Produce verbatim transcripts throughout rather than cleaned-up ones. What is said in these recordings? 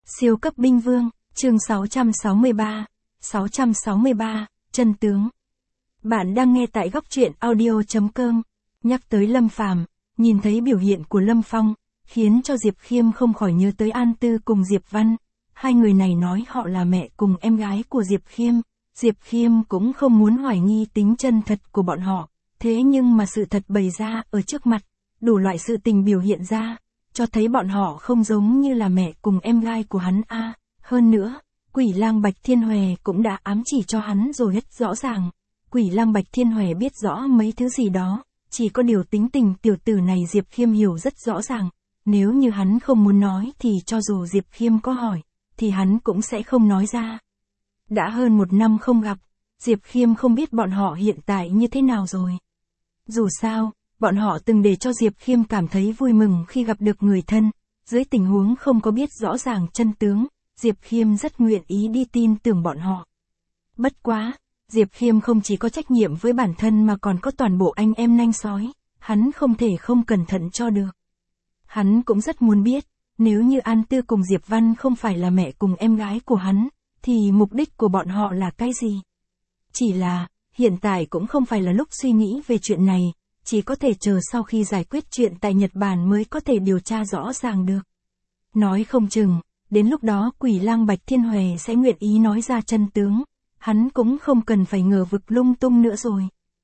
Siêu cấp binh vương, chương sáu trăm sáu mươi ba, sáu trăm sáu mươi ba, chân tướng. Bạn đang nghe tại góc truyện audio chấm com. Nhắc tới Lâm Phàm, nhìn thấy biểu hiện của Lâm Phong, khiến cho Diệp Khiêm không khỏi nhớ tới An Tư cùng Diệp Văn. Hai người này nói họ là mẹ cùng em gái của Diệp Khiêm. Diệp Khiêm cũng không muốn hoài nghi tính chân thật của bọn họ, thế nhưng mà sự thật bày ra ở trước mặt, đủ loại sự tình biểu hiện ra, cho thấy bọn họ không giống như là mẹ cùng em gái của hắn a. À, hơn nữa, Quỷ Lang Bạch Thiên Hòe cũng đã ám chỉ cho hắn rồi rất rõ ràng. Quỷ Lang Bạch Thiên Hòe biết rõ mấy thứ gì đó, chỉ có điều tính tình tiểu tử này Diệp Khiêm hiểu rất rõ ràng. Nếu như hắn không muốn nói thì cho dù Diệp Khiêm có hỏi, thì hắn cũng sẽ không nói ra. Đã hơn một năm không gặp, Diệp Khiêm không biết bọn họ hiện tại như thế nào rồi. Dù sao, bọn họ từng để cho Diệp Khiêm cảm thấy vui mừng khi gặp được người thân, dưới tình huống không có biết rõ ràng chân tướng, Diệp Khiêm rất nguyện ý đi tin tưởng bọn họ. Bất quá, Diệp Khiêm không chỉ có trách nhiệm với bản thân mà còn có toàn bộ anh em nanh sói, hắn không thể không cẩn thận cho được. Hắn cũng rất muốn biết, nếu như An Tư cùng Diệp Văn không phải là mẹ cùng em gái của hắn, thì mục đích của bọn họ là cái gì? Chỉ là, hiện tại cũng không phải là lúc suy nghĩ về chuyện này, chỉ có thể chờ sau khi giải quyết chuyện tại Nhật Bản mới có thể điều tra rõ ràng được. Nói không chừng, đến lúc đó Quỷ Lang Bạch Thiên Hòe sẽ nguyện ý nói ra chân tướng, hắn cũng không cần phải ngờ vực lung tung nữa rồi.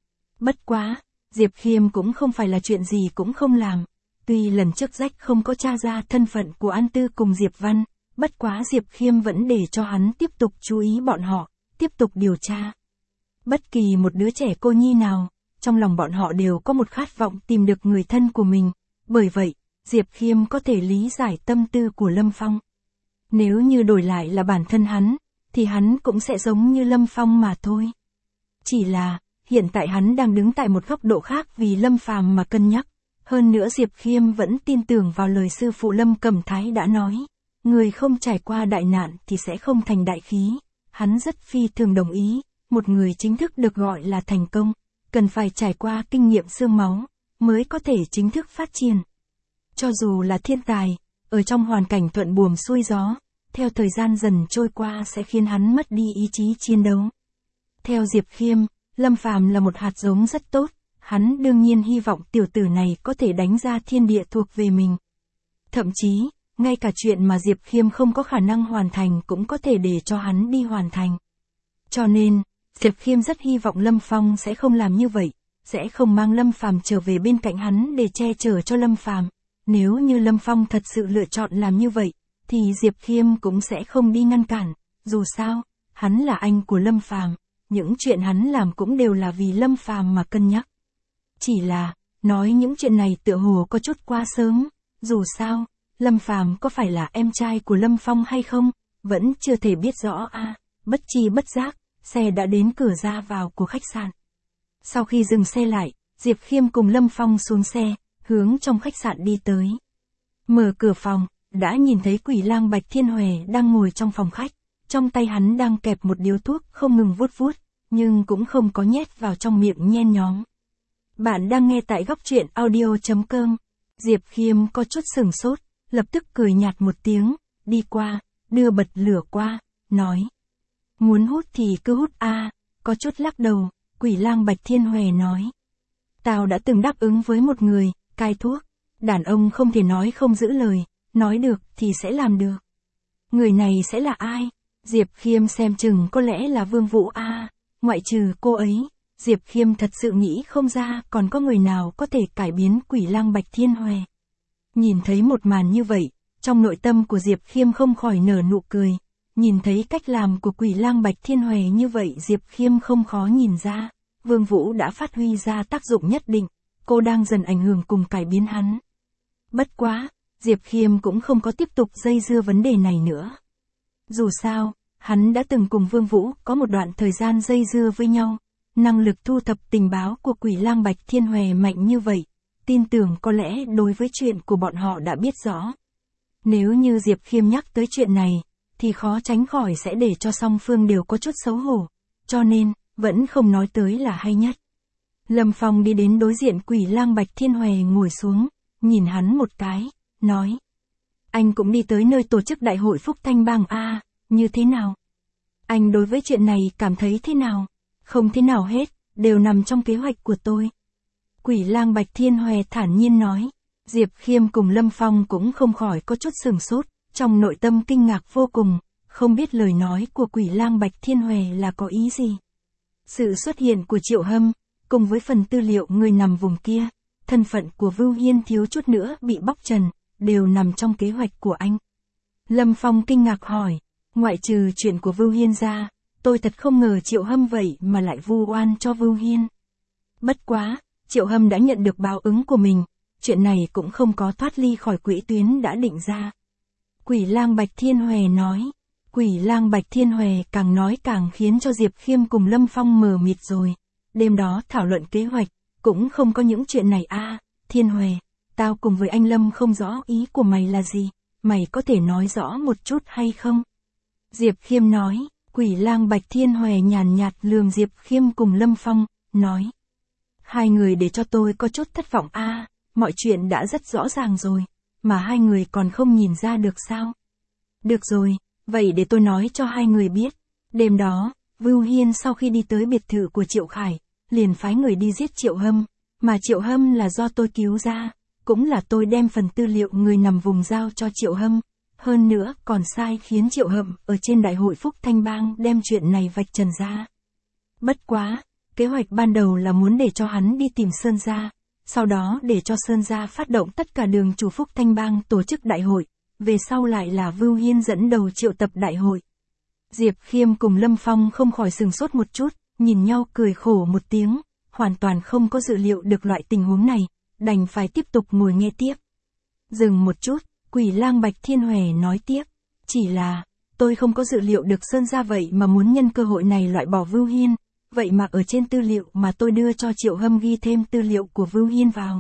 Bất quá, Diệp Khiêm cũng không phải là chuyện gì cũng không làm, tuy lần trước rách không có tra ra thân phận của An Tư cùng Diệp Văn, bất quá Diệp Khiêm vẫn để cho hắn tiếp tục chú ý bọn họ, tiếp tục điều tra. Bất kỳ một đứa trẻ cô nhi nào, trong lòng bọn họ đều có một khát vọng tìm được người thân của mình, bởi vậy, Diệp Khiêm có thể lý giải tâm tư của Lâm Phong. Nếu như đổi lại là bản thân hắn, thì hắn cũng sẽ giống như Lâm Phong mà thôi. Chỉ là, hiện tại hắn đang đứng tại một góc độ khác vì Lâm Phàm mà cân nhắc, hơn nữa Diệp Khiêm vẫn tin tưởng vào lời sư phụ Lâm Cẩm Thái đã nói, người không trải qua đại nạn thì sẽ không thành đại khí, hắn rất phi thường đồng ý, một người chính thức được gọi là thành công, cần phải trải qua kinh nghiệm xương máu, mới có thể chính thức phát triển. Cho dù là thiên tài, ở trong hoàn cảnh thuận buồm xuôi gió, theo thời gian dần trôi qua sẽ khiến hắn mất đi ý chí chiến đấu. Theo Diệp Khiêm, Lâm Phàm là một hạt giống rất tốt, hắn đương nhiên hy vọng tiểu tử này có thể đánh ra thiên địa thuộc về mình. Thậm chí, ngay cả chuyện mà Diệp Khiêm không có khả năng hoàn thành cũng có thể để cho hắn đi hoàn thành. Cho nên, Diệp Khiêm rất hy vọng Lâm Phong sẽ không làm như vậy, sẽ không mang Lâm Phàm trở về bên cạnh hắn để che chở cho Lâm Phàm. Nếu như Lâm Phong thật sự lựa chọn làm như vậy, thì Diệp Khiêm cũng sẽ không đi ngăn cản, dù sao, hắn là anh của Lâm Phàm, những chuyện hắn làm cũng đều là vì Lâm Phàm mà cân nhắc. Chỉ là, nói những chuyện này tựa hồ có chút quá sớm, dù sao, Lâm Phàm có phải là em trai của Lâm Phong hay không, vẫn chưa thể biết rõ a. À, bất chi bất giác, xe đã đến cửa ra vào của khách sạn. Sau khi dừng xe lại, Diệp Khiêm cùng Lâm Phong xuống xe, hướng trong khách sạn đi tới. Mở cửa phòng, đã nhìn thấy Quỷ Lang Bạch Thiên Hòe đang ngồi trong phòng khách, trong tay hắn đang kẹp một điếu thuốc không ngừng vuốt vuốt, nhưng cũng không có nhét vào trong miệng nhen nhóm. Bạn đang nghe tại góc truyện audio chấm com. Diệp Khiêm có chút sửng sốt, lập tức cười nhạt một tiếng, đi qua, đưa bật lửa qua, nói. Muốn hút thì cứ hút a. À, có chút lắc đầu, Quỷ Lang Bạch Thiên Hòe nói. Tao đã từng đáp ứng với một người, cai thuốc, đàn ông không thể nói không giữ lời, nói được thì sẽ làm được. Người này sẽ là ai? Diệp Khiêm xem chừng có lẽ là Vương Vũ a. À, ngoại trừ cô ấy, Diệp Khiêm thật sự nghĩ không ra còn có người nào có thể cải biến Quỷ Lang Bạch Thiên Hòe. Nhìn thấy một màn như vậy, trong nội tâm của Diệp Khiêm không khỏi nở nụ cười. Nhìn thấy cách làm của Quỷ Lang Bạch Thiên Hòe như vậy Diệp Khiêm không khó nhìn ra, Vương Vũ đã phát huy ra tác dụng nhất định, cô đang dần ảnh hưởng cùng cải biến hắn. Bất quá, Diệp Khiêm cũng không có tiếp tục dây dưa vấn đề này nữa. Dù sao, hắn đã từng cùng Vương Vũ có một đoạn thời gian dây dưa với nhau, năng lực thu thập tình báo của Quỷ Lang Bạch Thiên Hòe mạnh như vậy, tin tưởng có lẽ đối với chuyện của bọn họ đã biết rõ. Nếu như Diệp Khiêm nhắc tới chuyện này, thì khó tránh khỏi sẽ để cho song phương đều có chút xấu hổ, cho nên, vẫn không nói tới là hay nhất. Lâm Phong đi đến đối diện Quỷ Lang Bạch Thiên Hòe ngồi xuống, nhìn hắn một cái, nói. anh cũng đi tới nơi tổ chức đại hội Phúc Thanh Bang a, như thế nào? Anh đối với chuyện này cảm thấy thế nào? Không thế nào hết, đều nằm trong kế hoạch của tôi. Quỷ lang Bạch Thiên Hòe thản nhiên nói. Diệp Khiêm cùng Lâm Phong cũng không khỏi có chút sừng sốt, trong nội tâm kinh ngạc vô cùng, không biết lời nói của quỷ lang Bạch Thiên Hòe là có ý gì. Sự xuất hiện của Triệu Hâm, cùng với phần tư liệu người nằm vùng kia, thân phận của Vưu Hiên thiếu chút nữa bị bóc trần, đều nằm trong kế hoạch của anh. Lâm Phong kinh ngạc hỏi, ngoại trừ chuyện của Vưu Hiên ra, tôi thật không ngờ Triệu Hâm vậy mà lại vu oan cho Vưu Hiên. Bất quá, Triệu Hâm đã nhận được báo ứng của mình, chuyện này cũng không có thoát ly khỏi quỹ tuyến đã định ra. Quỷ lang Bạch Thiên Hòe nói. Quỷ lang Bạch Thiên Hòe càng nói càng khiến cho Diệp Khiêm cùng Lâm Phong mờ mịt rồi. Đêm đó thảo luận kế hoạch, cũng không có những chuyện này a. Thiên Hòe, tao cùng với anh Lâm không rõ ý của mày là gì, mày có thể nói rõ một chút hay không? Diệp Khiêm nói. Quỷ lang Bạch Thiên Hòe nhàn nhạt lườm Diệp Khiêm cùng Lâm Phong, nói. Hai người để cho tôi có chút thất vọng a, mọi chuyện đã rất rõ ràng rồi, mà hai người còn không nhìn ra được sao? Được rồi, vậy để tôi nói cho hai người biết. Đêm đó, Vưu Hiên sau khi đi tới biệt thự của Triệu Khải, liền phái người đi giết Triệu Hâm, mà Triệu Hâm là do tôi cứu ra, cũng là tôi đem phần tư liệu người nằm vùng giao cho Triệu Hâm, hơn nữa còn sai khiến Triệu Hâm ở trên đại hội Phúc Thanh Bang đem chuyện này vạch trần ra. Bất quá, kế hoạch ban đầu là muốn để cho hắn đi tìm Sơn Gia, sau đó để cho Sơn Gia phát động tất cả đường chủ Phúc Thanh Bang tổ chức đại hội, về sau lại là Vưu Hiên dẫn đầu triệu tập đại hội. Diệp Khiêm cùng Lâm Phong không khỏi sừng sốt một chút, nhìn nhau cười khổ một tiếng, hoàn toàn không có dự liệu được loại tình huống này, đành phải tiếp tục ngồi nghe tiếp. Dừng một chút, quỷ lang Bạch Thiên Hòe nói tiếp, chỉ là, tôi không có dự liệu được Sơn Gia vậy mà muốn nhân cơ hội này loại bỏ Vưu Hiên, vậy mà ở trên tư liệu mà tôi đưa cho Triệu Hâm ghi thêm tư liệu của Vưu Hiên vào.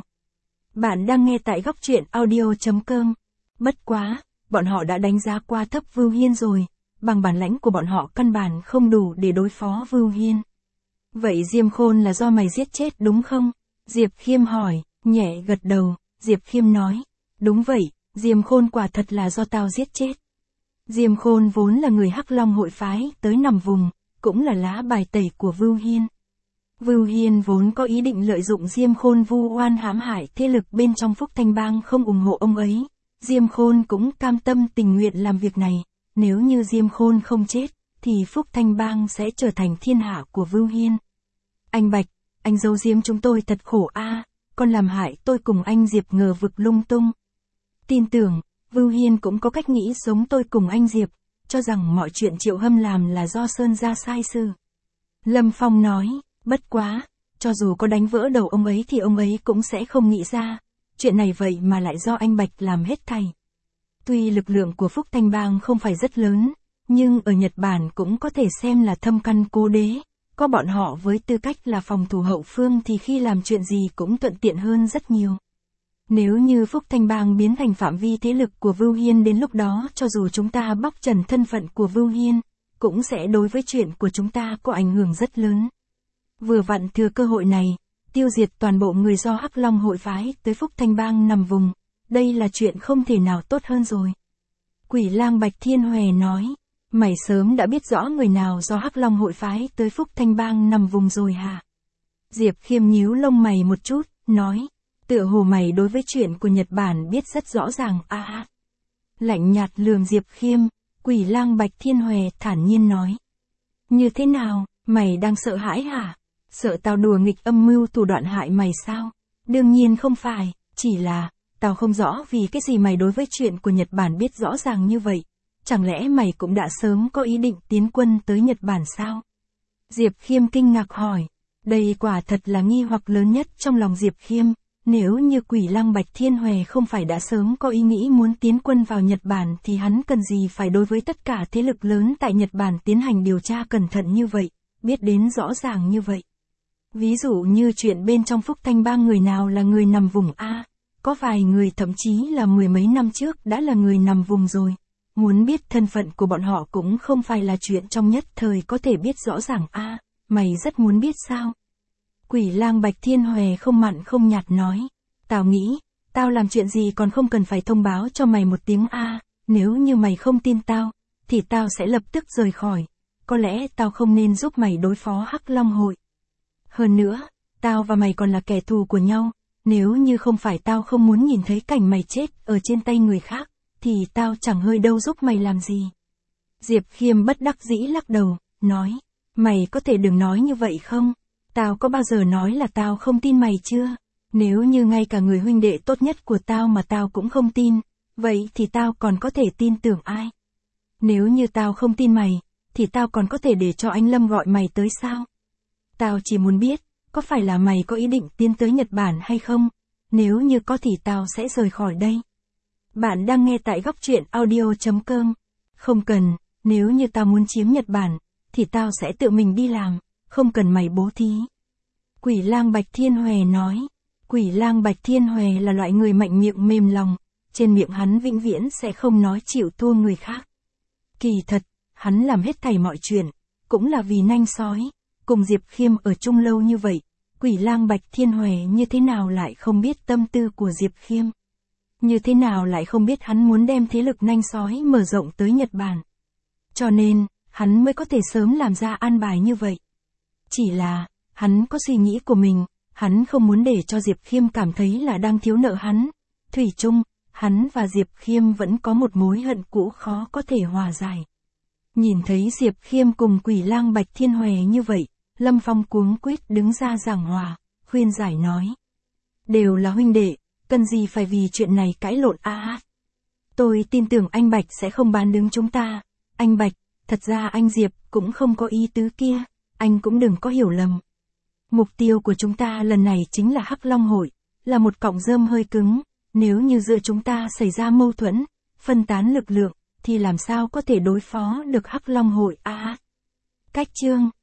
Bạn đang nghe tại góc truyện audio chấm com. Bất quá, bọn họ đã đánh giá qua thấp Vưu Hiên rồi, bằng bản lãnh của bọn họ căn bản không đủ để đối phó Vưu Hiên. Vậy Diêm Khôn là do mày giết chết đúng không? Diệp Khiêm hỏi, nhẹ gật đầu, Diệp Khiêm nói, đúng vậy, Diêm Khôn quả thật là do tao giết chết. Diêm Khôn vốn là người Hắc Long hội phái tới nằm vùng, cũng là lá bài tẩy của Vưu Hiên. Vưu Hiên vốn có ý định lợi dụng Diêm Khôn vu oan hãm hại thế lực bên trong Phúc Thanh Bang không ủng hộ ông ấy. Diêm Khôn cũng cam tâm tình nguyện làm việc này, nếu như Diêm Khôn không chết, thì Phúc Thanh Bang sẽ trở thành thiên hạ của Vưu Hiên. Anh Bạch, anh giấu giếm chúng tôi thật khổ a, còn làm hại tôi cùng anh Diệp ngờ vực lung tung. Tin tưởng, Vưu Hiên cũng có cách nghĩ giống tôi cùng anh Diệp, cho rằng mọi chuyện Triệu Hâm làm là do Sơn Gia sai sự. Lâm Phong nói, bất quá, cho dù có đánh vỡ đầu ông ấy thì ông ấy cũng sẽ không nghĩ ra, chuyện này vậy mà lại do anh Bạch làm hết thảy. Tuy lực lượng của Phúc Thanh Bang không phải rất lớn, nhưng ở Nhật Bản cũng có thể xem là thâm căn cố đế, có bọn họ với tư cách là phòng thủ hậu phương thì khi làm chuyện gì cũng thuận tiện hơn rất nhiều. Nếu như Phúc Thanh Bang biến thành phạm vi thế lực của Vưu Hiên đến lúc đó cho dù chúng ta bóc trần thân phận của Vưu Hiên, cũng sẽ đối với chuyện của chúng ta có ảnh hưởng rất lớn. Vừa vặn thừa cơ hội này, tiêu diệt toàn bộ người do Hắc Long hội phái tới Phúc Thanh Bang nằm vùng, đây là chuyện không thể nào tốt hơn rồi. Quỷ lang Bạch Thiên Hòe nói, mày sớm đã biết rõ người nào do Hắc Long hội phái tới Phúc Thanh Bang nằm vùng rồi hả? Diệp Khiêm nhíu lông mày một chút, nói, tựa hồ mày đối với chuyện của Nhật Bản biết rất rõ ràng a. À. Lạnh nhạt lườm Diệp Khiêm, quỷ lang Bạch Thiên Hòe thản nhiên nói. Như thế nào, mày đang sợ hãi hả? Sợ tao đùa nghịch âm mưu thủ đoạn hại mày sao? Đương nhiên không phải, chỉ là, tao không rõ vì cái gì mày đối với chuyện của Nhật Bản biết rõ ràng như vậy. Chẳng lẽ mày cũng đã sớm có ý định tiến quân tới Nhật Bản sao? Diệp Khiêm kinh ngạc hỏi. Đây quả thật là nghi hoặc lớn nhất trong lòng Diệp Khiêm. Nếu như quỷ lang Bạch Thiên Hòe không phải đã sớm có ý nghĩ muốn tiến quân vào Nhật Bản thì hắn cần gì phải đối với tất cả thế lực lớn tại Nhật Bản tiến hành điều tra cẩn thận như vậy, biết đến rõ ràng như vậy. Ví dụ như chuyện bên trong Phúc Thanh Bang người nào là người nằm vùng A, có vài người thậm chí là mười mấy năm trước đã là người nằm vùng rồi. Muốn biết thân phận của bọn họ cũng không phải là chuyện trong nhất thời có thể biết rõ ràng A, mày rất muốn biết sao? Quỷ lang Bạch Thiên Hòe không mặn không nhạt nói, tao nghĩ, Tao làm chuyện gì còn không cần phải thông báo cho mày một tiếng a, nếu như mày không tin tao, thì tao sẽ lập tức rời khỏi. Có lẽ tao không nên giúp mày đối phó Hắc Long hội. Hơn nữa, tao và mày còn là kẻ thù của nhau, nếu như không phải tao không muốn nhìn thấy cảnh mày chết ở trên tay người khác, thì tao chẳng hơi đâu giúp mày làm gì. Diệp Khiêm bất đắc dĩ lắc đầu, nói, mày có thể đừng nói như vậy không? Tao có bao giờ nói là tao không tin mày chưa? Nếu như ngay cả người huynh đệ tốt nhất của tao mà tao cũng không tin, vậy thì tao còn có thể tin tưởng ai? Nếu như tao không tin mày, thì tao còn có thể để cho anh Lâm gọi mày tới sao? Tao chỉ muốn biết, có phải là mày có ý định tiến tới Nhật Bản hay không? Nếu như có thì tao sẽ rời khỏi đây. Bạn đang nghe tại góc truyện audio chấm com. Không cần, nếu như tao muốn chiếm Nhật Bản, thì tao sẽ tự mình đi làm, không cần mày bố thí. Quỷ lang Bạch Thiên Hòe nói. Quỷ lang Bạch Thiên Hòe là loại người mạnh miệng mềm lòng, trên miệng hắn vĩnh viễn sẽ không nói chịu thua người khác. Kỳ thật, hắn làm hết thảy mọi chuyện, cũng là vì nanh sói. Cùng Diệp Khiêm ở chung lâu như vậy, Quỷ lang Bạch Thiên Hòe như thế nào lại không biết tâm tư của Diệp Khiêm? Như thế nào lại không biết hắn muốn đem thế lực nanh sói mở rộng tới Nhật Bản? Cho nên, hắn mới có thể sớm làm ra an bài như vậy. Chỉ là, hắn có suy nghĩ của mình, hắn không muốn để cho Diệp Khiêm cảm thấy là đang thiếu nợ hắn. Thủy chung, hắn và Diệp Khiêm vẫn có một mối hận cũ khó có thể hòa giải. Nhìn thấy Diệp Khiêm cùng Quỷ lang Bạch Thiên Hòe như vậy, Lâm Phong cuống quýt đứng ra giảng hòa, khuyên giải nói. Đều là huynh đệ, cần gì phải vì chuyện này cãi lộn a à. Tôi tin tưởng anh Bạch sẽ không bán đứng chúng ta. Anh Bạch, thật ra anh Diệp cũng không có ý tứ kia, anh cũng đừng có hiểu lầm. Mục tiêu của chúng ta lần này chính là Hắc Long hội, là một cọng rơm hơi cứng, nếu như giữa chúng ta xảy ra mâu thuẫn, phân tán lực lượng, thì làm sao có thể đối phó được Hắc Long hội a à. Cách chương